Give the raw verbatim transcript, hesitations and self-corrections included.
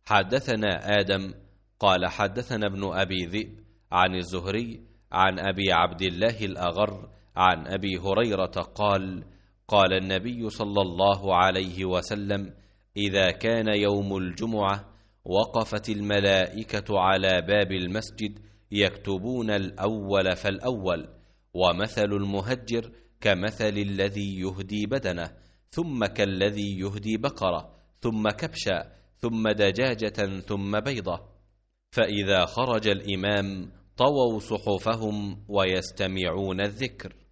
حدثنا آدم قال حدثنا ابن أبي ذئب عن الزهري عن أبي عبد الله الأغر عن أبي هريرة قال قال النبي صلى الله عليه وسلم: إذا كان يوم الجمعة وقفت الملائكة على باب المسجد يكتبون الأول فالأول، ومثل المهجر كمثل الذي يهدي بدنه، ثم كالذي يهدي بقرة، ثم كبشا، ثم دجاجة، ثم بيضة. فإذا خرج الإمام طووا صحفهم ويستمعون الذكر.